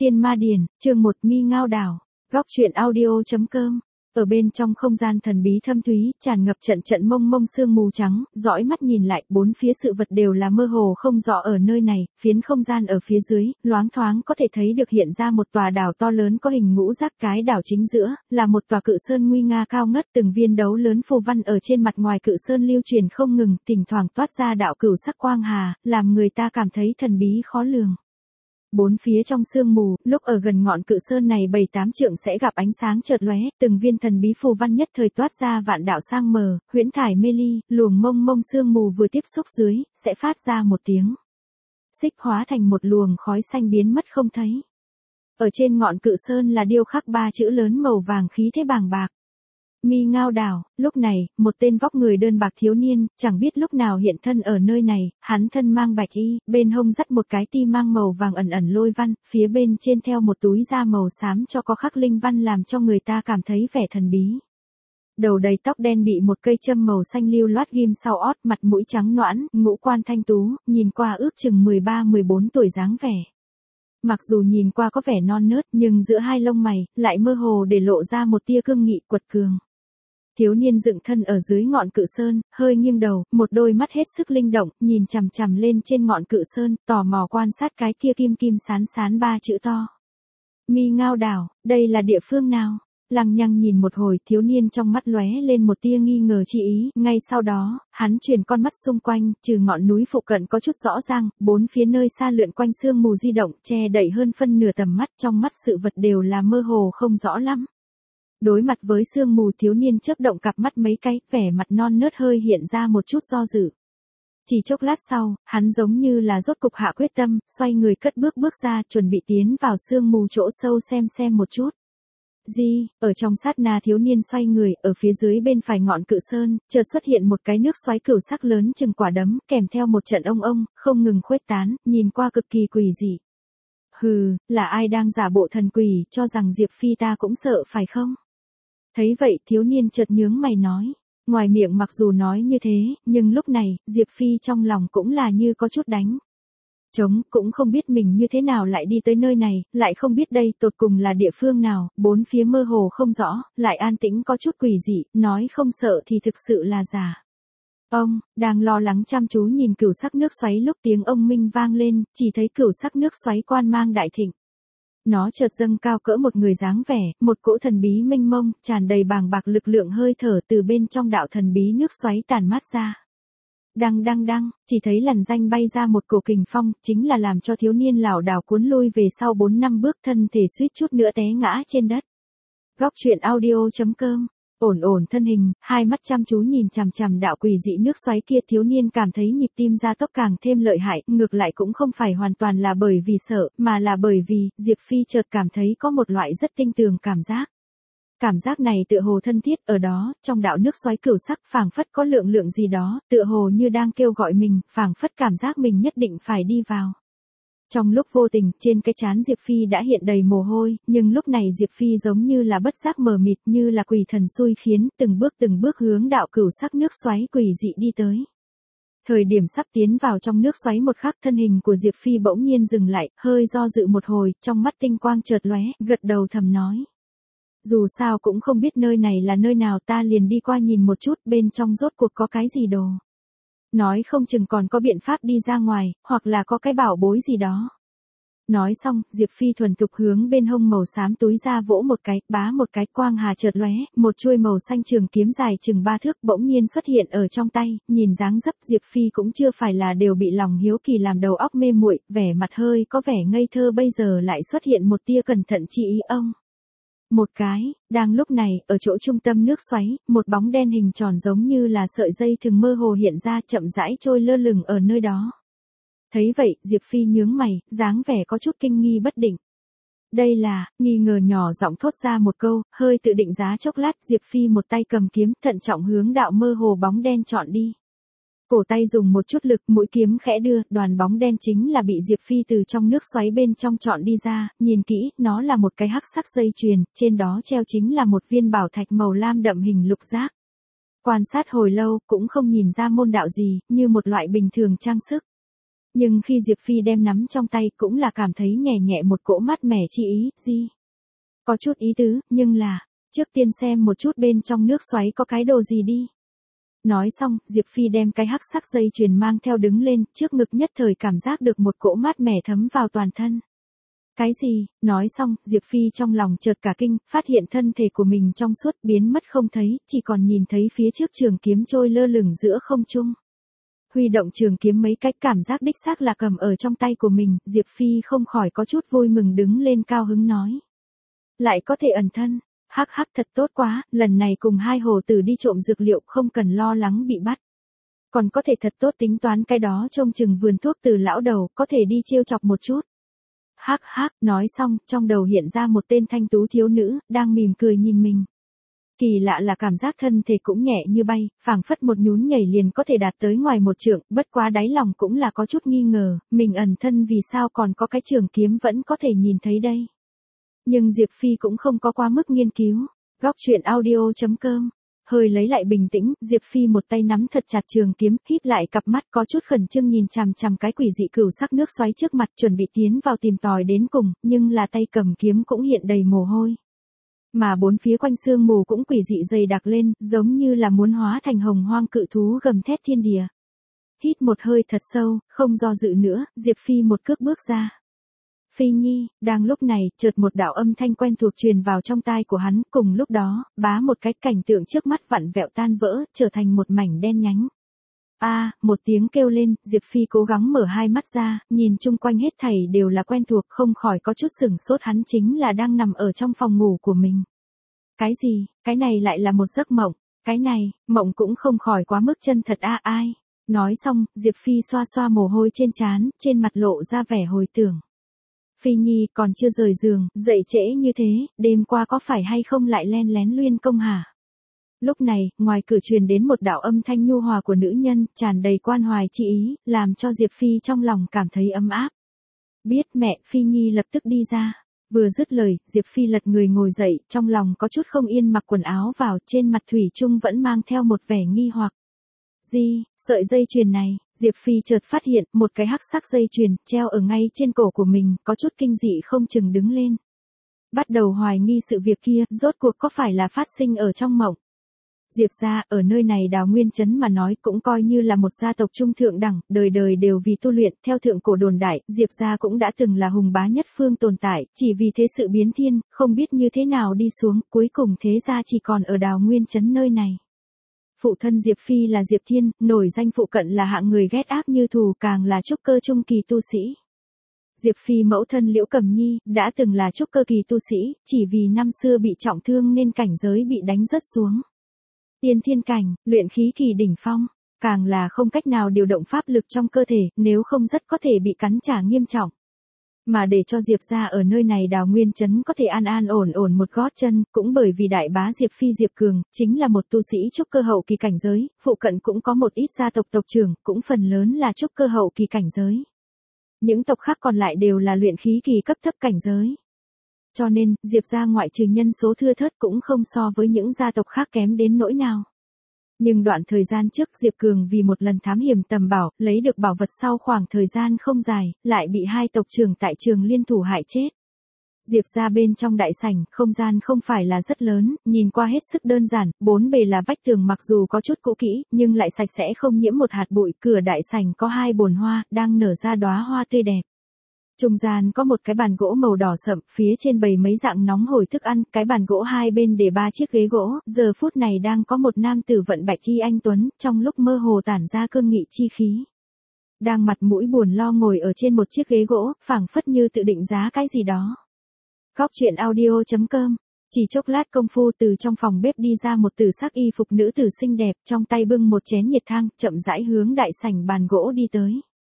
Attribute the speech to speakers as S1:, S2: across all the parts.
S1: Tiên Ma Điển, chương 1 Mi Ngao Đảo, góc truyện audio.com. Ở bên trong không gian thần bí thâm thúy, tràn ngập trận trận mông mông sương mù trắng, dõi mắt nhìn lại, bốn phía sự vật đều là mơ hồ không rõ ở nơi này, phiến không gian ở phía dưới, loáng thoáng có thể thấy được hiện ra một tòa đảo to lớn có hình ngũ giác, cái đảo chính giữa, là một tòa cự sơn nguy nga cao ngất, từng viên đấu lớn phù văn ở trên mặt ngoài cự sơn lưu truyền không ngừng, thỉnh thoảng toát ra đạo cửu sắc quang hà, làm người ta cảm thấy thần bí khó lường. Bốn phía trong sương mù, lúc ở gần ngọn cự sơn này 7-8 trượng sẽ gặp ánh sáng chợt lóe, từng viên thần bí phù văn nhất thời toát ra vạn đạo sang mờ, huyễn thải mê ly, luồng mông mông sương mù vừa tiếp xúc dưới, sẽ phát ra một tiếng xích hóa thành một luồng khói xanh biến mất không thấy. Ở trên ngọn cự sơn là điêu khắc 3 chữ lớn màu vàng khí thế bàng bạc. Mi Ngao Đảo. Lúc này, một tên vóc người đơn bạc thiếu niên, chẳng biết lúc nào hiện thân ở nơi này, hắn thân mang bạch y, bên hông dắt một cái ti mang màu vàng ẩn ẩn lôi văn, phía bên trên theo một túi da màu xám cho có khắc linh văn làm cho người ta cảm thấy vẻ thần bí. Đầu đầy tóc đen bị một cây châm màu xanh lưu loát ghim sau ót, mặt mũi trắng nõn, ngũ quan thanh tú, nhìn qua ước chừng 13-14 tuổi dáng vẻ. Mặc dù nhìn qua có vẻ non nớt nhưng giữa hai lông mày, lại mơ hồ để lộ ra một tia cương nghị quật cường. Thiếu niên dựng thân ở dưới ngọn cự sơn, hơi nghiêng đầu, một đôi mắt hết sức linh động, nhìn chằm chằm lên trên ngọn cự sơn, tò mò quan sát cái kia kim kim sán sán 3 chữ to. Mi Ngao Đảo, đây là địa phương nào? Lăng nhăng nhìn một hồi, thiếu niên trong mắt lóe lên một tia nghi ngờ chi ý, ngay sau đó, hắn chuyển con mắt xung quanh, trừ ngọn núi phụ cận có chút rõ ràng, bốn phía nơi xa lượn quanh sương mù di động, che đậy hơn phân nửa tầm mắt, trong mắt sự vật đều là mơ hồ không rõ lắm. Đối mặt với sương mù, thiếu niên chớp động cặp mắt mấy cái, vẻ mặt non nớt hơi hiện ra một chút do dự. Chỉ chốc lát sau, hắn giống như là rốt cục hạ quyết tâm, xoay người cất bước ra, chuẩn bị tiến vào sương mù chỗ sâu xem một chút. Ở trong sát na thiếu niên xoay người, ở phía dưới bên phải ngọn cự sơn, chợt xuất hiện một cái nước xoáy cửu sắc lớn chừng quả đấm, kèm theo một trận ông, không ngừng khuếch tán, nhìn qua cực kỳ quỷ dị. Hừ, là ai đang giả bộ thần quỷ, cho rằng Diệp Phi ta cũng sợ phải không? Thấy vậy, thiếu niên chợt nhướng mày nói. Ngoài miệng mặc dù nói như thế, nhưng lúc này, Diệp Phi trong lòng cũng là như có chút đánh trống, cũng không biết mình như thế nào lại đi tới nơi này, lại không biết đây tột cùng là địa phương nào, bốn phía mơ hồ không rõ, lại an tĩnh có chút quỷ dị, nói không sợ thì thực sự là giả. Ông, đang lo lắng chăm chú nhìn cửu sắc nước xoáy lúc tiếng ông minh vang lên, chỉ thấy cửu sắc nước xoáy quan mang đại thịnh. Nó chợt dâng cao cỡ một người dáng vẻ, một cỗ thần bí mênh mông, tràn đầy bàng bạc lực lượng hơi thở từ bên trong đạo thần bí nước xoáy tản mát ra. Đăng, chỉ thấy làn danh bay ra một cổ kình phong, chính là làm cho thiếu niên lảo đảo cuốn lui về sau 4-5 bước, thân thể suýt chút nữa té ngã trên đất. Góc truyện audio.com. Ổn thân hình, hai mắt chăm chú nhìn chằm chằm đạo quỷ dị nước xoáy kia, thiếu niên cảm thấy nhịp tim gia tốc càng thêm lợi hại, ngược lại cũng không phải hoàn toàn là bởi vì sợ, mà là bởi vì, Diệp Phi chợt cảm thấy có một loại rất tinh tường cảm giác. Cảm giác này tựa hồ thân thiết, ở đó, trong đạo nước xoáy cửu sắc, phảng phất có lượng gì đó, tựa hồ như đang kêu gọi mình, phảng phất cảm giác mình nhất định phải đi vào. Trong lúc vô tình, trên cái trán Diệp Phi đã hiện đầy mồ hôi, nhưng lúc này Diệp Phi giống như là bất giác mờ mịt, như là quỷ thần xui khiến, từng bước hướng đạo cửu sắc nước xoáy quỷ dị đi tới. Thời điểm sắp tiến vào trong nước xoáy một khắc, thân hình của Diệp Phi bỗng nhiên dừng lại, hơi do dự một hồi, trong mắt tinh quang chợt lóe, gật đầu thầm nói. Dù sao cũng không biết nơi này là nơi nào, ta liền đi qua nhìn một chút, bên trong rốt cuộc có cái gì đồ. Nói không chừng còn có biện pháp đi ra ngoài, hoặc là có cái bảo bối gì đó. Nói xong, Diệp Phi thuần thục hướng bên hông màu xám túi ra vỗ một cái, bá một cái, quang hà chợt lóe, một chuôi màu xanh trường kiếm dài chừng 3 thước bỗng nhiên xuất hiện ở trong tay, nhìn dáng dấp Diệp Phi cũng chưa phải là đều bị lòng hiếu kỳ làm đầu óc mê muội, vẻ mặt hơi có vẻ ngây thơ, bây giờ lại xuất hiện một tia cẩn thận chi ý ông. Một cái, đang lúc này, ở chỗ trung tâm nước xoáy, một bóng đen hình tròn giống như là sợi dây thường mơ hồ hiện ra, chậm rãi trôi lơ lửng ở nơi đó. Thấy vậy, Diệp Phi nhướng mày, dáng vẻ có chút kinh nghi bất định. Đây là, nghi ngờ nhỏ giọng thốt ra một câu, hơi tự định giá chốc lát, Diệp Phi một tay cầm kiếm, thận trọng hướng đạo mơ hồ bóng đen chọn đi. Cổ tay dùng một chút lực, mũi kiếm khẽ đưa, đoàn bóng đen chính là bị Diệp Phi từ trong nước xoáy bên trong chọn đi ra, nhìn kỹ, nó là một cái hắc sắc dây chuyền, trên đó treo chính là một viên bảo thạch màu lam đậm hình lục giác. Quan sát hồi lâu, cũng không nhìn ra môn đạo gì, như một loại bình thường trang sức. Nhưng khi Diệp Phi đem nắm trong tay cũng là cảm thấy nhẹ nhẹ một cỗ mát mẻ chi ý, gì? Có chút ý tứ, nhưng là, trước tiên xem một chút bên trong nước xoáy có cái đồ gì đi. Nói xong, Diệp Phi đem cái hắc sắc dây chuyền mang theo đứng lên, trước ngực nhất thời cảm giác được một cỗ mát mẻ thấm vào toàn thân. Cái gì? Nói xong, Diệp Phi trong lòng chợt cả kinh, phát hiện thân thể của mình trong suốt biến mất không thấy, chỉ còn nhìn thấy phía trước trường kiếm trôi lơ lửng giữa không trung. Huy động trường kiếm mấy cách cảm giác đích xác là cầm ở trong tay của mình, Diệp Phi không khỏi có chút vui mừng đứng lên cao hứng nói. Lại có thể ẩn thân, hắc hắc thật tốt quá, lần này cùng hai hồ tử đi trộm dược liệu không cần lo lắng bị bắt. Còn có thể thật tốt tính toán cái đó trông chừng vườn thuốc từ lão đầu, có thể đi trêu chọc một chút. Hắc hắc, nói xong, trong đầu hiện ra một tên thanh tú thiếu nữ, đang mỉm cười nhìn mình. Kỳ lạ là cảm giác thân thể cũng nhẹ như bay, phảng phất một nhún nhảy liền có thể đạt tới ngoài một trượng, bất quá đáy lòng cũng là có chút nghi ngờ, mình ẩn thân vì sao còn có cái trường kiếm vẫn có thể nhìn thấy đây. Nhưng Diệp Phi cũng không có quá mức nghiên cứu. Góc truyện audio.com. Hơi lấy lại bình tĩnh, Diệp Phi một tay nắm thật chặt trường kiếm, híp lại cặp mắt có chút khẩn trương nhìn chằm chằm cái quỷ dị cửu sắc nước xoáy trước mặt, chuẩn bị tiến vào tìm tòi đến cùng, nhưng là tay cầm kiếm cũng hiện đầy mồ hôi. Mà bốn phía quanh sương mù cũng quỷ dị dày đặc lên, giống như là muốn hóa thành hồng hoang cự thú gầm thét thiên địa. Hít một hơi thật sâu, không do dự nữa, Diệp Phi một cước bước ra. Phi Nhi, đang lúc này, chợt một đạo âm thanh quen thuộc truyền vào trong tai của hắn, cùng lúc đó, bá một cái cảnh tượng trước mắt vặn vẹo tan vỡ, trở thành một mảnh đen nhánh. Một tiếng kêu lên, Diệp Phi cố gắng mở hai mắt ra, nhìn chung quanh hết thảy đều là quen thuộc, không khỏi có chút sửng sốt, hắn chính là đang nằm ở trong phòng ngủ của mình. Cái gì, cái này lại là một giấc mộng, cái này, mộng cũng không khỏi quá mức chân thật ai. Nói xong, Diệp Phi xoa xoa mồ hôi trên trán, trên mặt lộ ra vẻ hồi tưởng. Phi Nhi còn chưa rời giường, dậy trễ như thế, đêm qua có phải hay không lại len lén luyên công hả? Lúc này, ngoài cửa truyền đến một đạo âm thanh nhu hòa của nữ nhân, tràn đầy quan hoài chi ý, làm cho Diệp Phi trong lòng cảm thấy ấm áp. Biết mẹ, Phi Nhi lập tức đi ra. Vừa dứt lời, Diệp Phi lật người ngồi dậy, trong lòng có chút không yên mặc quần áo vào, trên mặt thủy chung vẫn mang theo một vẻ nghi hoặc. Sợi dây chuyền này, Diệp Phi chợt phát hiện, một cái hắc sắc dây chuyền, treo ở ngay trên cổ của mình, có chút kinh dị không chừng đứng lên. Bắt đầu hoài nghi sự việc kia, rốt cuộc có phải là phát sinh ở trong mộng. Diệp gia, ở nơi này Đào Nguyên Trấn mà nói cũng coi như là một gia tộc trung thượng đẳng, đời đời đều vì tu luyện, theo thượng cổ đồn đại, Diệp gia cũng đã từng là hùng bá nhất phương tồn tại, chỉ vì thế sự biến thiên, không biết như thế nào đi xuống, cuối cùng thế gia chỉ còn ở Đào Nguyên Trấn nơi này. Phụ thân Diệp Phi là Diệp Thiên, nổi danh phụ cận là hạng người ghét ác như thù, càng là trúc cơ trung kỳ tu sĩ. Diệp Phi mẫu thân Liễu Cẩm Nhi, đã từng là trúc cơ kỳ tu sĩ, chỉ vì năm xưa bị trọng thương nên cảnh giới bị đánh rớt xuống. Tiên thiên cảnh, luyện khí kỳ đỉnh phong, càng là không cách nào điều động pháp lực trong cơ thể, nếu không rất có thể bị cắn trả nghiêm trọng. Mà để cho Diệp gia ở nơi này Đào Nguyên Trấn có thể an an ổn ổn một gót chân, cũng bởi vì đại bá Diệp Phi Diệp Cường, chính là một tu sĩ trúc cơ hậu kỳ cảnh giới, phụ cận cũng có một ít gia tộc tộc trưởng, cũng phần lớn là trúc cơ hậu kỳ cảnh giới. Những tộc khác còn lại đều là luyện khí kỳ cấp thấp cảnh giới. Cho nên, Diệp gia ngoại trừ nhân số thưa thớt cũng không so với những gia tộc khác kém đến nỗi nào. Nhưng đoạn thời gian trước Diệp Cường vì một lần thám hiểm tầm bảo, lấy được bảo vật sau khoảng thời gian không dài, lại bị hai tộc trưởng tại trường liên thủ hại chết. Diệp gia bên trong đại sảnh, không gian không phải là rất lớn, nhìn qua hết sức đơn giản, bốn bề là vách tường mặc dù có chút cũ kỹ, nhưng lại sạch sẽ không nhiễm một hạt bụi, cửa đại sảnh có hai bồn hoa, đang nở ra đóa hoa tươi đẹp. Trung gian có một cái bàn gỗ màu đỏ sậm, phía trên bày mấy dạng nóng hổi thức ăn, cái bàn gỗ hai bên để 3 chiếc ghế gỗ, giờ phút này đang có một nam tử vận bạch y anh tuấn, trong lúc mơ hồ tản ra cương nghị chi khí. Đang mặt mũi buồn lo ngồi ở trên một chiếc ghế gỗ, phảng phất như tự định giá cái gì đó. Góc truyện audio.com. Chỉ chốc lát công phu từ trong phòng bếp đi ra một tử sắc y phục nữ tử xinh đẹp, trong tay bưng một chén nhiệt thang, chậm rãi hướng đại sảnh bàn gỗ đi tới.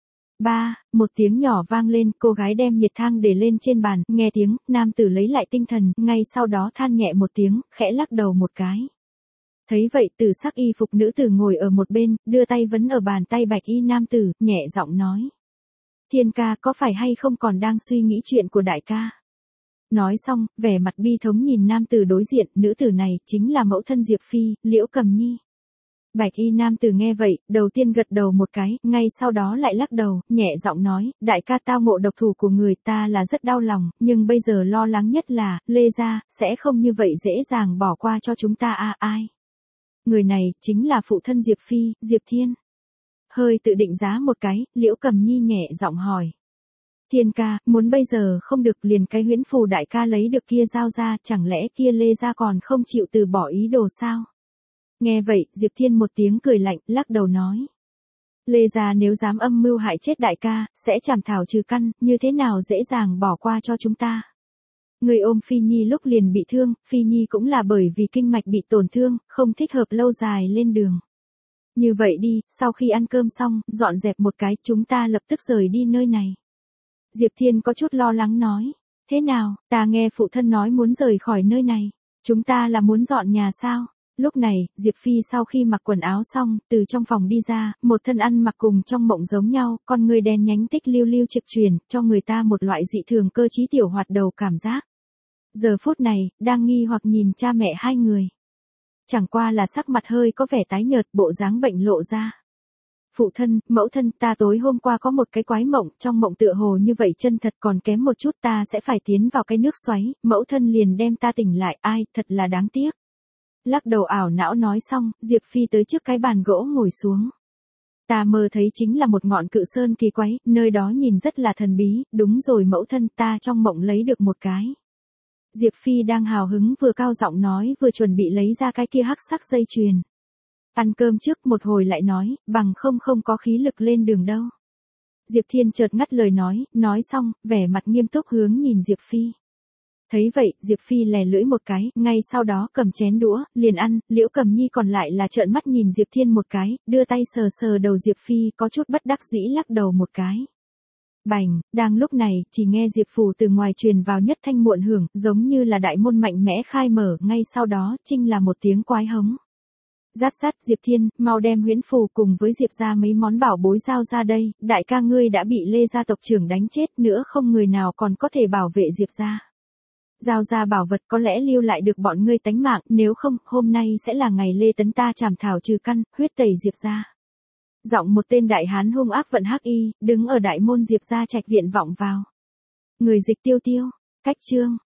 S1: Một tiếng nhỏ vang lên, cô gái đem nhiệt thang để lên trên bàn, nghe tiếng, nam tử lấy lại tinh thần, ngay sau đó than nhẹ một tiếng, khẽ lắc đầu một cái. Thấy vậy, tử sắc y phục nữ tử ngồi ở một bên, đưa tay vấn ở bàn tay bạch y nam tử, nhẹ giọng nói. Thiên ca, có phải hay không còn đang suy nghĩ chuyện của đại ca? Nói xong, vẻ mặt bi thống nhìn nam tử đối diện, nữ tử này chính là mẫu thân Diệp Phi, Liễu Cẩm Nhi. Bạch y nam tử nghe vậy, đầu tiên gật đầu một cái, ngay sau đó lại lắc đầu, nhẹ giọng nói, đại ca tao ngộ độc thủ của người ta là rất đau lòng, nhưng bây giờ lo lắng nhất là, Lê gia, sẽ không như vậy dễ dàng bỏ qua cho chúng ta ai. Người này, chính là phụ thân Diệp Phi, Diệp Thiên. Hơi tự định giá một cái, Liễu Cầm Nhi nhẹ giọng hỏi. Thiên ca, muốn bây giờ không được liền cái huyễn phù đại ca lấy được kia giao ra, chẳng lẽ kia Lê gia còn không chịu từ bỏ ý đồ sao? Nghe vậy, Diệp Thiên một tiếng cười lạnh, lắc đầu nói. Lê gia nếu dám âm mưu hại chết đại ca, sẽ chảm thảo trừ căn, như thế nào dễ dàng bỏ qua cho chúng ta. Người ôm Phi Nhi lúc liền bị thương, Phi Nhi cũng là bởi vì kinh mạch bị tổn thương, không thích hợp lâu dài lên đường. Như vậy đi, sau khi ăn cơm xong, dọn dẹp một cái, chúng ta lập tức rời đi nơi này. Diệp Thiên có chút lo lắng nói. Thế nào, ta nghe phụ thân nói muốn rời khỏi nơi này. Chúng ta là muốn dọn nhà sao? Lúc này, Diệp Phi sau khi mặc quần áo xong, từ trong phòng đi ra, một thân ăn mặc cùng trong mộng giống nhau, con người đen nhánh tích lưu lưu trực truyền, cho người ta một loại dị thường cơ trí tiểu hoạt đầu cảm giác. Giờ phút này, đang nghi hoặc nhìn cha mẹ hai người. Chẳng qua là sắc mặt hơi có vẻ tái nhợt, bộ dáng bệnh lộ ra. Phụ thân, mẫu thân, ta tối hôm qua có một cái quái mộng, trong mộng tựa hồ như vậy chân thật còn kém một chút ta sẽ phải tiến vào cái nước xoáy, mẫu thân liền đem ta tỉnh lại, ai, thật là đáng tiếc. Lắc đầu ảo não nói xong, Diệp Phi tới trước cái bàn gỗ ngồi xuống. Ta mơ thấy chính là một ngọn cự sơn kỳ quái, nơi đó nhìn rất là thần bí, đúng rồi mẫu thân ta trong mộng lấy được một cái. Diệp Phi đang hào hứng vừa cao giọng nói vừa chuẩn bị lấy ra cái kia hắc sắc dây chuyền. Ăn cơm trước một hồi lại nói, bằng không có khí lực lên đường đâu. Diệp Thiên chợt ngắt lời nói xong, vẻ mặt nghiêm túc hướng nhìn Diệp Phi. Thấy vậy, Diệp Phi lè lưỡi một cái, ngay sau đó cầm chén đũa, liền ăn, Liễu Cầm Nhi còn lại là trợn mắt nhìn Diệp Thiên một cái, đưa tay sờ sờ đầu Diệp Phi có chút bất đắc dĩ lắc đầu một cái. Bành, đang lúc này, chỉ nghe Diệp Phủ từ ngoài truyền vào nhất thanh muộn hưởng, giống như là đại môn mạnh mẽ khai mở, ngay sau đó, chinh là một tiếng quái hống. Rát rát Diệp Thiên, mau đem huyễn phù cùng với Diệp ra mấy món bảo bối giao ra đây, đại ca ngươi đã bị Lê gia tộc trưởng đánh chết nữa không người nào còn có thể bảo vệ Diệp ra. Giao ra bảo vật có lẽ lưu lại được bọn ngươi tánh mạng, nếu không, hôm nay sẽ là ngày Lê Tấn ta chảm thảo trừ căn, huyết tẩy Diệp ra. Giọng một tên đại hán hung ác vận hắc y, đứng ở đại môn Diệp ra trạch viện vọng vào. Người dịch Tiêu Tiêu, cách chương.